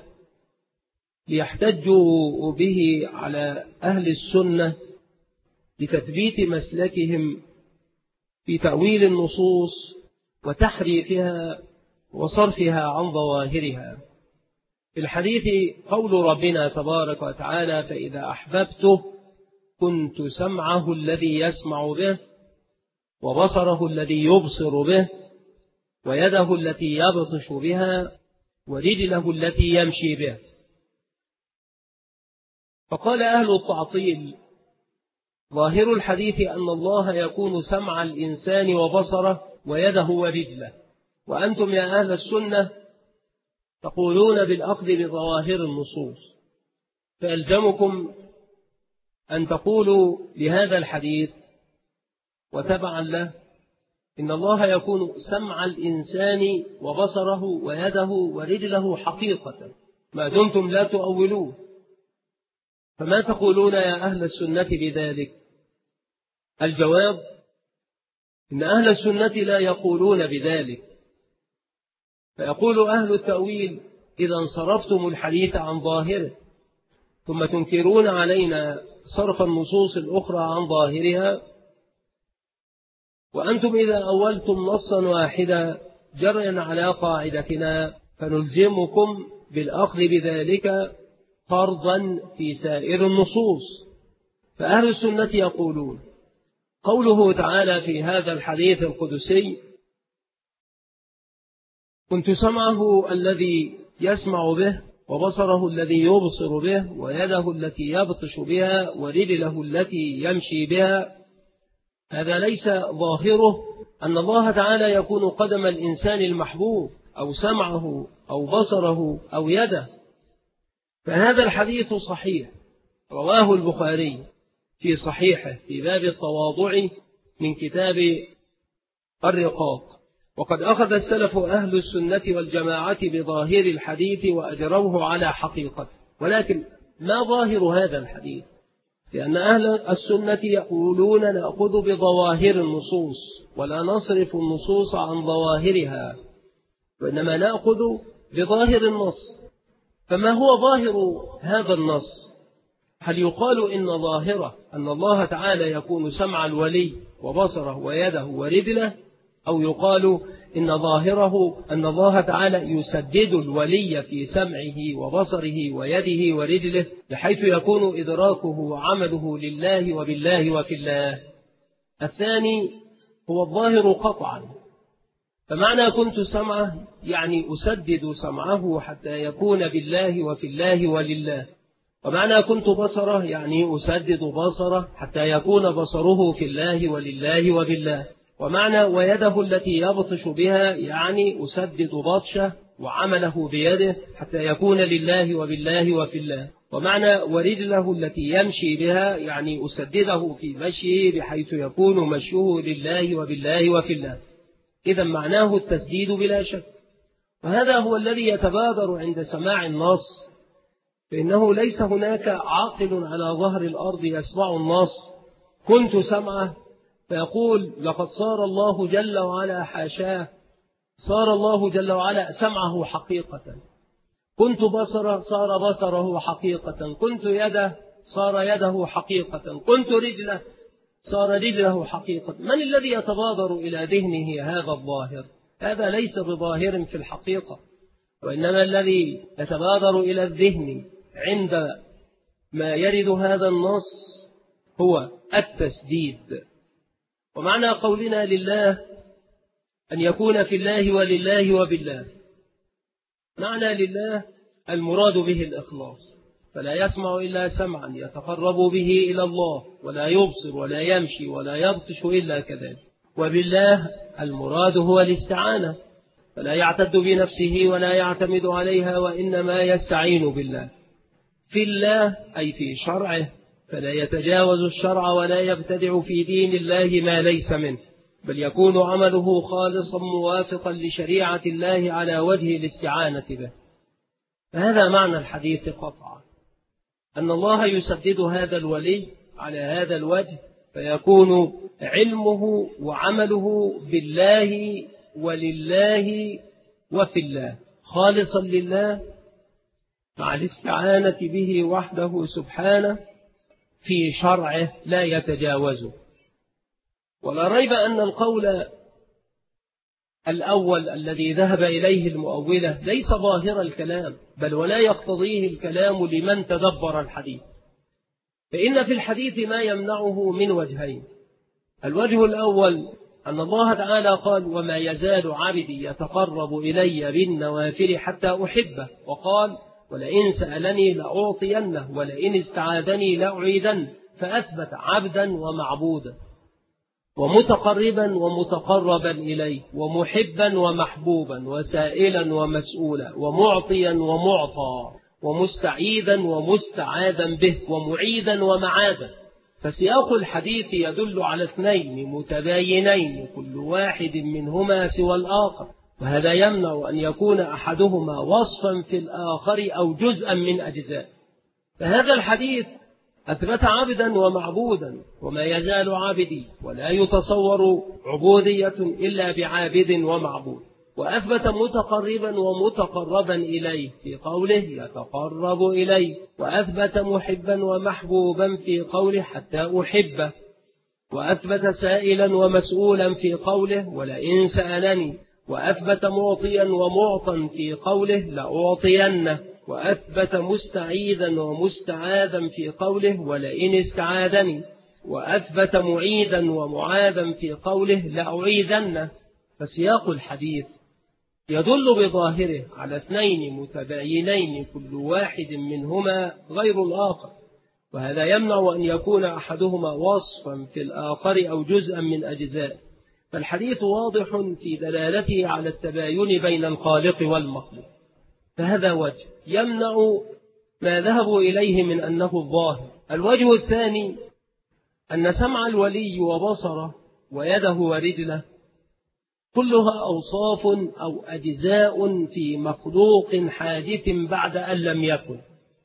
ليحتجوا به على أهل السنة لتثبيت مسلكهم في تأويل النصوص وتحريفها وصرفها عن ظواهرها. في الحديث قول ربنا تبارك وتعالى: فإذا أحببته كنت سمعه الذي يسمع به وبصره الذي يبصر به ويده التي يبطش بها ورجله التي يمشي به. فقال أهل التعطيل: ظاهر الحديث أن الله يكون سمع الإنسان وبصره ويده ورجله، وأنتم يا أهل السنة تقولون بالأخذ بظواهر النصوص، فيلزمكم أن تقولوا لهذا الحديث وتبعا له إن الله يكون سمع الإنسان وبصره ويده ورجله حقيقة، ما دمتم لا تؤولون. فما تقولون يا أهل السنة بذلك؟ الجواب: إن أهل السنة لا يقولون بذلك. فيقول أهل التأويل: إذا انصرفتم الحديث عن ظاهره ثم تنكرون علينا صرف النصوص الأخرى عن ظاهرها، وأنتم إذا أولتم نصا واحدا جريا على قاعدتنا فنلزمكم بالأخذ بذلك فرضا في سائر النصوص. فأهل السنة يقولون: قوله تعالى في هذا الحديث القدسي: كنت سمعه الذي يسمع به وبصره الذي يبصر به ويده التي يبطش بها ورجله التي يمشي بها، هذا ليس ظاهره أن الله تعالى يكون قدم الإنسان المحبوب أو سمعه أو بصره أو يده. فهذا الحديث صحيح، رواه البخاري في صحيحه في باب التواضع من كتاب الرقاق. وقد أخذ السلف أهل السنة والجماعة بظاهر الحديث وأجروه على حقيقته. ولكن ما ظاهر هذا الحديث؟ لأن أهل السنة يقولون نأخذ بظواهر النصوص ولا نصرف النصوص عن ظواهرها، وإنما نأخذ بظاهر النص. فما هو ظاهر هذا النص؟ هل يقال إن ظاهره أن الله تعالى يكون سمع الولي وبصره ويده ورجله، أو يقال إن ظاهره أن الله تعالى يسدد الولي في سمعه وبصره ويده ورجله بحيث يكون إدراكه وعمله لله وبالله وفي الله؟ الثاني هو الظاهر قطعا. فمعنى كنت سمعه يعني أسدد سمعه حتى يكون بالله وفي الله ولله، ومعنى كنت بصره يعني أسدد بصره حتى يكون بصره في الله ولله وبالله، ومعنى ويده التي يبطش بها يعني أسدد بطشه وعمله بيده حتى يكون لله وبالله وفي الله، ومعنى ورجله التي يمشي بها يعني أسدده في مشيه بحيث يكون مشيه لله وبالله وفي الله. إذا معناه التسديد بلا شك، وهذا هو الذي يتبادر عند سماع النص، فإنه ليس هناك عاقل على ظهر الأرض يسمع النص كنت سمعه فيقول لقد صار الله جل وعلا حاشاه، صار الله جل وعلا سمعه حقيقة، كنت بصره صار بصره حقيقة، كنت يده صار يده حقيقة، كنت رجله صار رجله حقيقة. من الذي يتبادر إلى ذهنه هذا الظاهر؟ هذا ليس بظاهر في الحقيقة، وإنما الذي يتبادر إلى الذهن عند ما يرد هذا النص هو التسديد. ومعنى قولنا لله أن يكون في الله ولله وبالله، معنى لله المراد به الإخلاص، فلا يسمع إلا سمعا يتقرب به إلى الله، ولا يبصر ولا يمشي ولا يبطش إلا كذلك. وبالله المراد هو الاستعانة، فلا يعتد بنفسه ولا يعتمد عليها، وإنما يستعين بالله في الله أي في شرعه، فلا يتجاوز الشرع ولا يبتدع في دين الله ما ليس منه، بل يكون عمله خالصا موافقا لشريعة الله على وجه الاستعانة به. فهذا معنى الحديث قطعا، أن الله يسدد هذا الولي على هذا الوجه، فيكون علمه وعمله بالله ولله وفي الله خالصا لله، مع الاستعانة به وحده سبحانه في شرعه لا يتجاوزه. ولا ريب أن القول الأول الذي ذهب إليه المؤولة ليس ظاهر الكلام، بل ولا يقتضيه الكلام لمن تدبر الحديث، فإن في الحديث ما يمنعه من وجهين. الوجه الأول أن الله تعالى قال: وما يزال عبدي يتقرب إلي بالنوافل حتى أحبه، وقال: ولئن سألني لأعطينه ولئن استعاذني لأعيذنه، فأثبت عبدا ومعبودا ومتقربا ومتقربا إليه ومحبا ومحبوبا وسائلا ومسؤولا ومعطيا ومعطى ومستعيذا ومستعاذا به ومعيذا ومعادا. فسياق الحديث يدل على اثنين متباينين كل واحد منهما سوى الآخر، وهذا يمنع أن يكون أحدهما وصفا في الآخر أو جزءا من أجزاء. فهذا الحديث أثبت عبدا ومعبودا، وما يزال عبدي، ولا يتصور عبودية إلا بعابد ومعبود، وأثبت متقربا ومتقربا إليه في قوله يتقرب إليه، وأثبت محبا ومحبوبا في قوله حتى أحبه، وأثبت سائلا ومسؤولا في قوله ولئن سألني، وأثبت معطيا ومعطا في قوله لأعطينه، وأثبت مستعيذا ومستعاذا في قوله ولئن استعاذني، وأثبت معيدا ومعاذا في قوله لأعيذنه. فسياق الحديث يدل بظاهره على اثنين متباينين كل واحد منهما غير الآخر، وهذا يمنع أن يكون أحدهما وصفا في الآخر أو جزءا من أجزاء. فالحديث واضح في دلالته على التباين بين الخالق والمخلوق، فهذا وجه يمنع ما ذهبوا إليه من أنه الظاهر. الوجه الثاني أن سمع الولي وبصره ويده ورجله كلها أوصاف أو أجزاء في مخلوق حادث بعد أن لم يكن،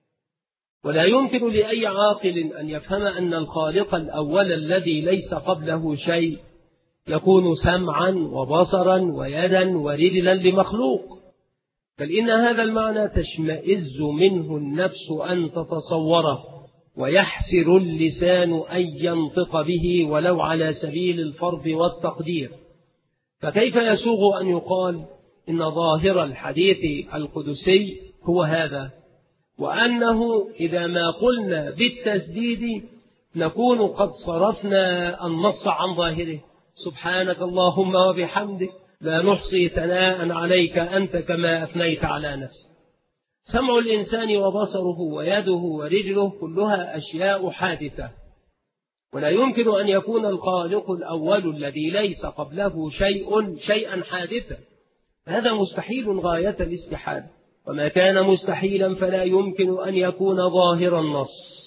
ولا يمكن لأي عاقل أن يفهم أن الخالق الأول الذي ليس قبله شيء يكون سمعا وبصرا ويدا ورجلا لمخلوق، بل إن هذا المعنى تشمئز منه النفس أن تتصوره، ويحسر اللسان أن ينطق به ولو على سبيل الفرض والتقدير. فكيف يسوغ أن يقال إن ظاهر الحديث القدسي هو هذا، وأنه إذا ما قلنا بالتسديد نكون قد صرفنا النص عن ظاهره؟ سبحانك اللهم وبحمدك لا نحصي ثناء عليك أنت كما أثنيت على نفسك. سمع الإنسان وبصره ويده ورجله كلها أشياء حادثة، ولا يمكن أن يكون الخالق الأول الذي ليس قبله شيئا حادثا، هذا مستحيل غاية الاستحالة، وما كان مستحيلا فلا يمكن أن يكون ظاهر النص،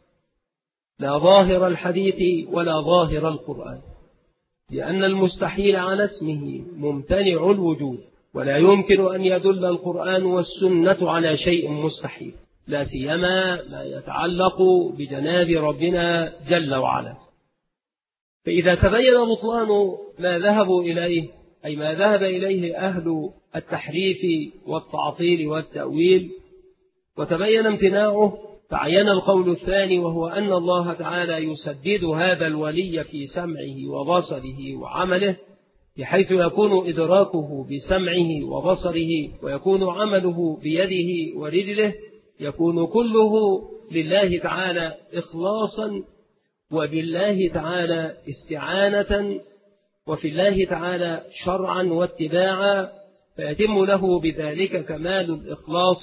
لا ظاهر الحديث ولا ظاهر القرآن، لأن المستحيل على اسمه ممتنع الوجود، ولا يمكن أن يدل القرآن والسنة على شيء مستحيل، لا سيما ما يتعلق بجناب ربنا جل وعلا. فإذا تبين بطلان ما ذهبوا إليه، أي ما ذهب إليه أهل التحريف والتعطيل والتأويل، وتبين امتناعه، فعين القول الثاني، وهو أن الله تعالى يسدد هذا الولي في سمعه وبصره وعمله، بحيث يكون إدراكه بسمعه وبصره ويكون عمله بيده ورجله، يكون كله لله تعالى إخلاصا، وبالله تعالى استعانة، وفي الله تعالى شرعا واتباعا، فيتم له بذلك كمال الإخلاص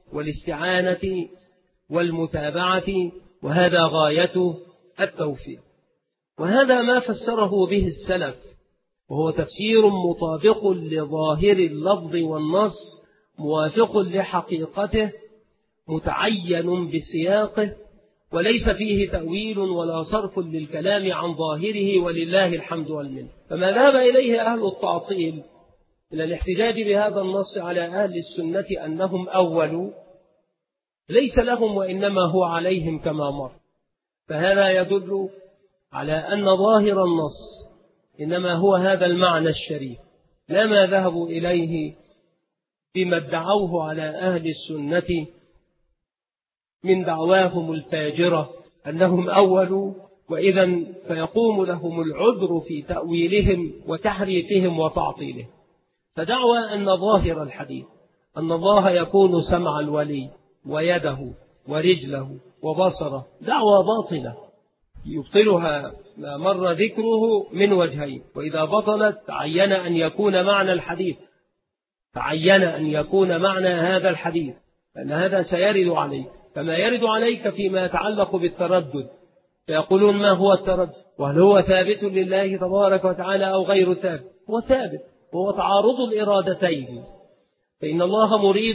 والاستعانة والمتابعة، وهذا غاية التوفيق. وهذا ما فسره به السلف، وهو تفسير مطابق لظاهر اللفظ والنص، موافق لحقيقته، متعين بسياقه، وليس فيه تأويل ولا صرف للكلام عن ظاهره، ولله الحمد والمنة. فما ذهب إليه أهل التعطيل إلى الاحتجاج بهذا النص على أهل السنة أنهم أولوا، ليس لهم وإنما هو عليهم كما مر. فهذا يدل على أن ظاهر النص إنما هو هذا المعنى الشريف، لا ما ذهبوا إليه بما ادعوه على أهل السنة من دعواهم الفاجرة أنهم أولوا، وإذا فيقوم لهم العذر في تأويلهم وتحريفهم وتعطيلهم. فدعوى أن ظاهر الحديث أن الله يكون سمع الولي ويده ورجله وبصره دعوى باطلة يبطلها ما مر ذكره من وجهين. وإذا بطلت تعين أن يكون معنى الحديث، تعين أن يكون معنى هذا الحديث، لأن هذا سيرد عليك كما يرد عليك فيما يتعلق بالتردد. فيقولون ما هو التردد؟ وهل هو ثابت لله تبارك وتعالى أو غير ثابت؟ هو ثابت، وهو تعارض الإرادتين. فإن الله مريد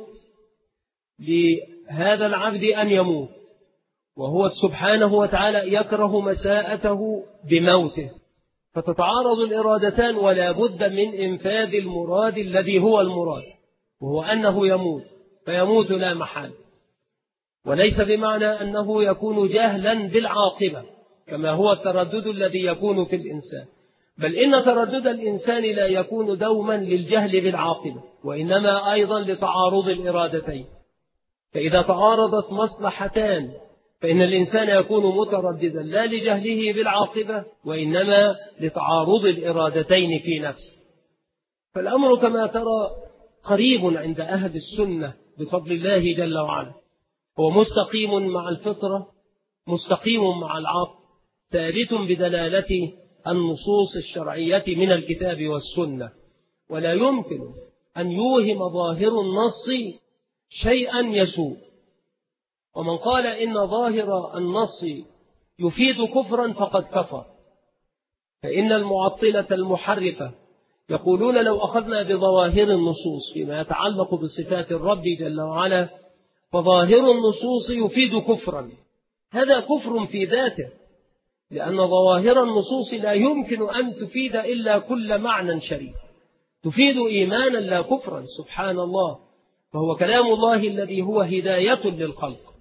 لهذا العبد أن يموت، وهو سبحانه وتعالى يكره مساءته بموته، فتتعارض الإرادتان، ولا بد من إنفاذ المراد الذي هو المراد، وهو أنه يموت، فيموت لا محال. وليس بمعنى أنه يكون جهلا بالعاقبة كما هو التردد الذي يكون في الإنسان، بل إن تردد الإنسان لا يكون دوما للجهل بالعاقبة، وإنما أيضا لتعارض الإرادتين. فإذا تعارضت مصلحتان فإن الإنسان يكون مترددا لا لجهله بالعاقبة، وإنما لتعارض الإرادتين في نفسه. فالأمر كما ترى قريب عند أهل السنة بفضل الله جل وعلا، هو مستقيم مع الفطرة، مستقيم مع العقل، ثابت بدلالة النصوص الشرعية من الكتاب والسنة، ولا يمكن أن يوهم ظاهر النص شيئا يسوء. ومن قال إن ظاهر النص يفيد كفرا فقد كفر. فإن المعطلة المحرفة يقولون لو أخذنا بظواهر النصوص فيما يتعلق بصفات الرب جل وعلا فظاهر النصوص يفيد كفرا. هذا كفر في ذاته، لأن ظواهر النصوص لا يمكن أن تفيد إلا كل معنى شريف، تفيد إيمانا لا كفرا سبحان الله. فهو كلام الله الذي هو هداية للخلق.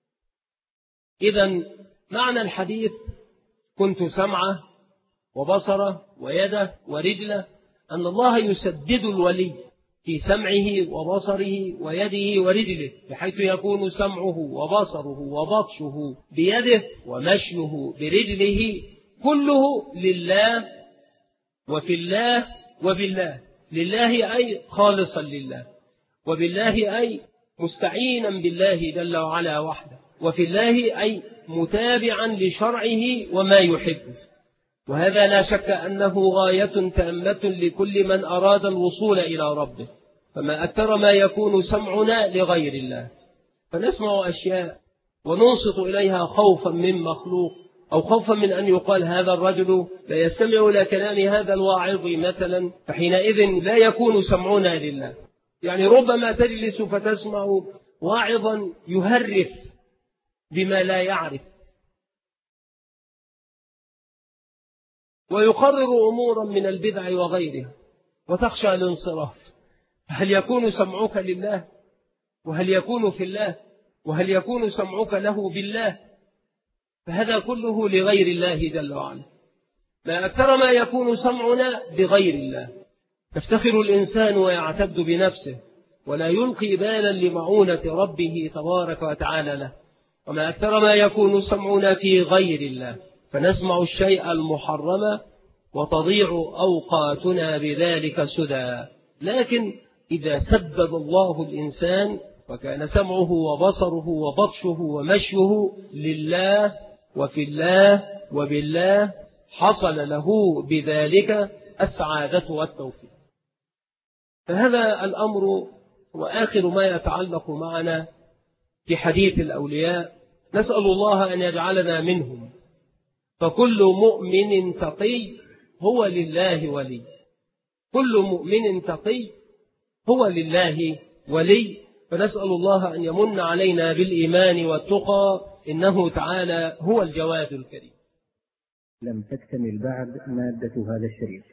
إذن معنى الحديث كنت سمعه وبصره ويده ورجله، أن الله يسدد الولي في سمعه وبصره ويده ورجله، بحيث يكون سمعه وبصره وبطشه بيده ومشيه برجله كله لله وفي الله وبالله. لله أي خالصا لله، وبالله أي مستعينا بالله جل وعلا وحده، وفي الله أي متابعا لشرعه وما يحبه. وهذا لا شك أنه غاية تامة لكل من أراد الوصول إلى ربه. فما أكثر ما يكون سمعنا لغير الله، فنسمع أشياء وننصت إليها خوفا من مخلوق، أو خوفا من أن يقال هذا الرجل لا يستمع إلى كلام هذا الواعظ مثلا، فحينئذ لا يكون سمعنا لله. يعني ربما تجلس فتسمع واعظا يهرف بما لا يعرف ويقرر أمورا من البدع وغيرها، وتخشى الانصراف. هل يكون سمعك لله؟ وهل يكون في الله؟ وهل يكون سمعك له بالله؟ فهذا كله لغير الله جل وعلا. ما أكثر ما يكون سمعنا بغير الله. يفتخر الإنسان ويعتد بنفسه ولا يلقي بالا لمعونة ربه تبارك وتعالى له. وما أكثر ما يكون سمعنا في غير الله، فنسمع الشيء المحرم وتضيع أوقاتنا بذلك سدى. لكن إذا سدد الله الإنسان وكان سمعه وبصره وبطشه ومشيه لله وفي الله وبالله، حصل له بذلك السعادة والتوفيق. فهذا الأمر وآخر ما يتعلق معنا في حديث الأولياء، نسأل الله أن يجعلنا منهم. فكل مؤمن تقي هو لله ولي، كل مؤمن تقي هو لله ولي. فنسأل الله أن يمن علينا بالإيمان والتقى، إنه تعالى هو الجواد الكريم. لم تكتمل بعد مادة هذا الشريط،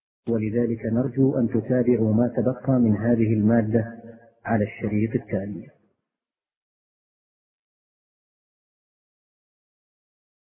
ولذلك نرجو أن تتابعوا ما تبقى من هذه المادة على الشريط التالي.